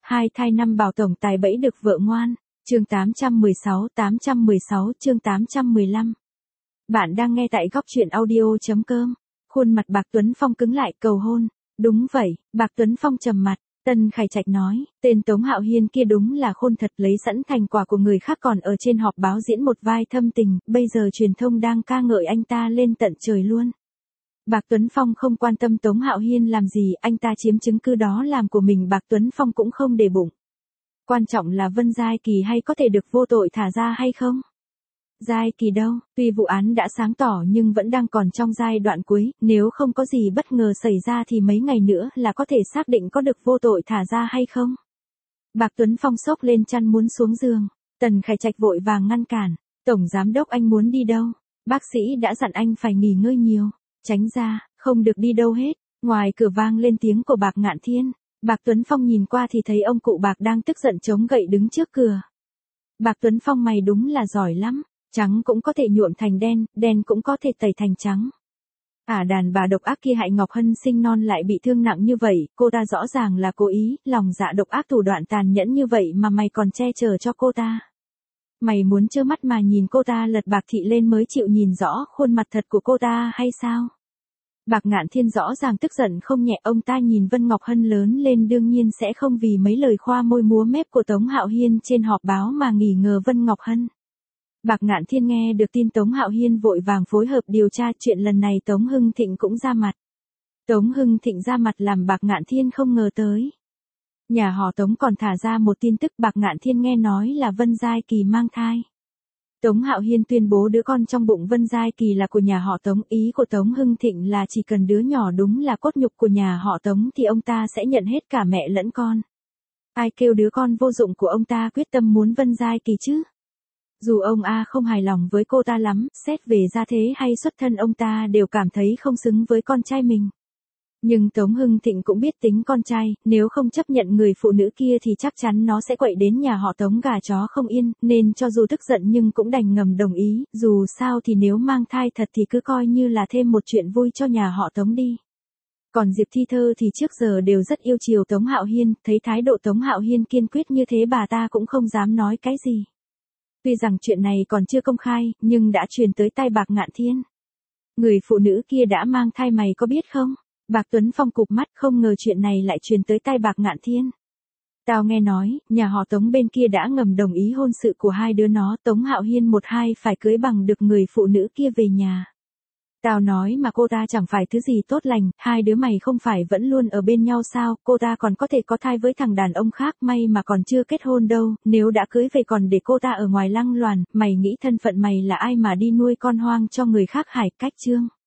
Hai thai năm bảo tổng tài bẫy được vợ ngoan. Chương 816 chương 815. Bạn đang nghe tại góc truyện audio.com. Khuôn mặt Bạc Tuấn Phong cứng lại, cầu hôn. Đúng vậy, Bạc Tuấn Phong trầm mặt. Tân Khải Trạch nói, tên Tống Hạo Hiên kia đúng là khôn thật, lấy sẵn thành quả của người khác còn ở trên họp báo diễn một vai thâm tình, bây giờ truyền thông đang ca ngợi anh ta lên tận trời luôn. Bạc Tuấn Phong không quan tâm Tống Hạo Hiên làm gì, anh ta chiếm chứng cứ đó làm của mình, Bạc Tuấn Phong cũng không để bụng. Quan trọng là Vân Giai Kỳ hay có thể được vô tội thả ra hay không? Giai Kỳ đâu, tuy vụ án đã sáng tỏ nhưng vẫn đang còn trong giai đoạn cuối, nếu không có gì bất ngờ xảy ra thì mấy ngày nữa là có thể xác định có được vô tội thả ra hay không. Bạc Tuấn Phong xốc lên chăn muốn xuống giường, Tần Khải Trạch vội vàng ngăn cản, Tổng Giám Đốc anh muốn đi đâu? Bác sĩ đã dặn anh phải nghỉ ngơi nhiều, tránh ra, không được đi đâu hết. Ngoài cửa vang lên tiếng của Bạc Ngạn Thiên, Bạc Tuấn Phong nhìn qua thì thấy ông cụ Bạc đang tức giận chống gậy đứng trước cửa. Bạc Tuấn Phong mày đúng là giỏi lắm. Trắng cũng có thể nhuộm thành đen, đen cũng có thể tẩy thành trắng. Đàn bà độc ác kia hại Ngọc Hân sinh non lại bị thương nặng như vậy, cô ta rõ ràng là cố ý, lòng dạ độc ác thủ đoạn tàn nhẫn như vậy mà mày còn che chở cho cô ta. Mày muốn trơ mắt mà nhìn cô ta lật Bạc Thị lên mới chịu nhìn rõ khuôn mặt thật của cô ta hay sao? Bạc Ngạn Thiên rõ ràng tức giận không nhẹ, ông ta nhìn Vân Ngọc Hân lớn lên đương nhiên sẽ không vì mấy lời khoa môi múa mép của Tống Hạo Hiên trên họp báo mà nghỉ ngờ Vân Ngọc Hân. Bạc Ngạn Thiên nghe được tin Tống Hạo Hiên vội vàng phối hợp điều tra chuyện lần này, Tống Hưng Thịnh cũng ra mặt. Tống Hưng Thịnh ra mặt làm Bạc Ngạn Thiên không ngờ tới. Nhà họ Tống còn thả ra một tin tức, Bạc Ngạn Thiên nghe nói là Vân Giai Kỳ mang thai. Tống Hạo Hiên tuyên bố đứa con trong bụng Vân Giai Kỳ là của nhà họ Tống, ý của Tống Hưng Thịnh là chỉ cần đứa nhỏ đúng là cốt nhục của nhà họ Tống thì ông ta sẽ nhận hết cả mẹ lẫn con. Ai kêu đứa con vô dụng của ông ta quyết tâm muốn Vân Giai Kỳ chứ? Dù ông không hài lòng với cô ta lắm, xét về gia thế hay xuất thân ông ta đều cảm thấy không xứng với con trai mình. Nhưng Tống Hưng Thịnh cũng biết tính con trai, nếu không chấp nhận người phụ nữ kia thì chắc chắn nó sẽ quậy đến nhà họ Tống gà chó không yên, nên cho dù tức giận nhưng cũng đành ngầm đồng ý, dù sao thì nếu mang thai thật thì cứ coi như là thêm một chuyện vui cho nhà họ Tống đi. Còn Diệp Thi Thơ thì trước giờ đều rất yêu chiều Tống Hạo Hiên, thấy thái độ Tống Hạo Hiên kiên quyết như thế bà ta cũng không dám nói cái gì. Tuy rằng chuyện này còn chưa công khai, nhưng đã truyền tới tai Bạc Ngạn Thiên. Người phụ nữ kia đã mang thai mày có biết không? Bạc Tuấn Phong cụp mắt, không ngờ chuyện này lại truyền tới tai Bạc Ngạn Thiên. Tao nghe nói, nhà họ Tống bên kia đã ngầm đồng ý hôn sự của hai đứa nó, Tống Hạo Hiên một hai phải cưới bằng được người phụ nữ kia về nhà. Tao nói mà cô ta chẳng phải thứ gì tốt lành, hai đứa mày không phải vẫn luôn ở bên nhau sao, cô ta còn có thể có thai với thằng đàn ông khác, may mà còn chưa kết hôn đâu, nếu đã cưới về còn để cô ta ở ngoài lăng loàn, mày nghĩ thân phận mày là ai mà đi nuôi con hoang cho người khác hả? Cách Trương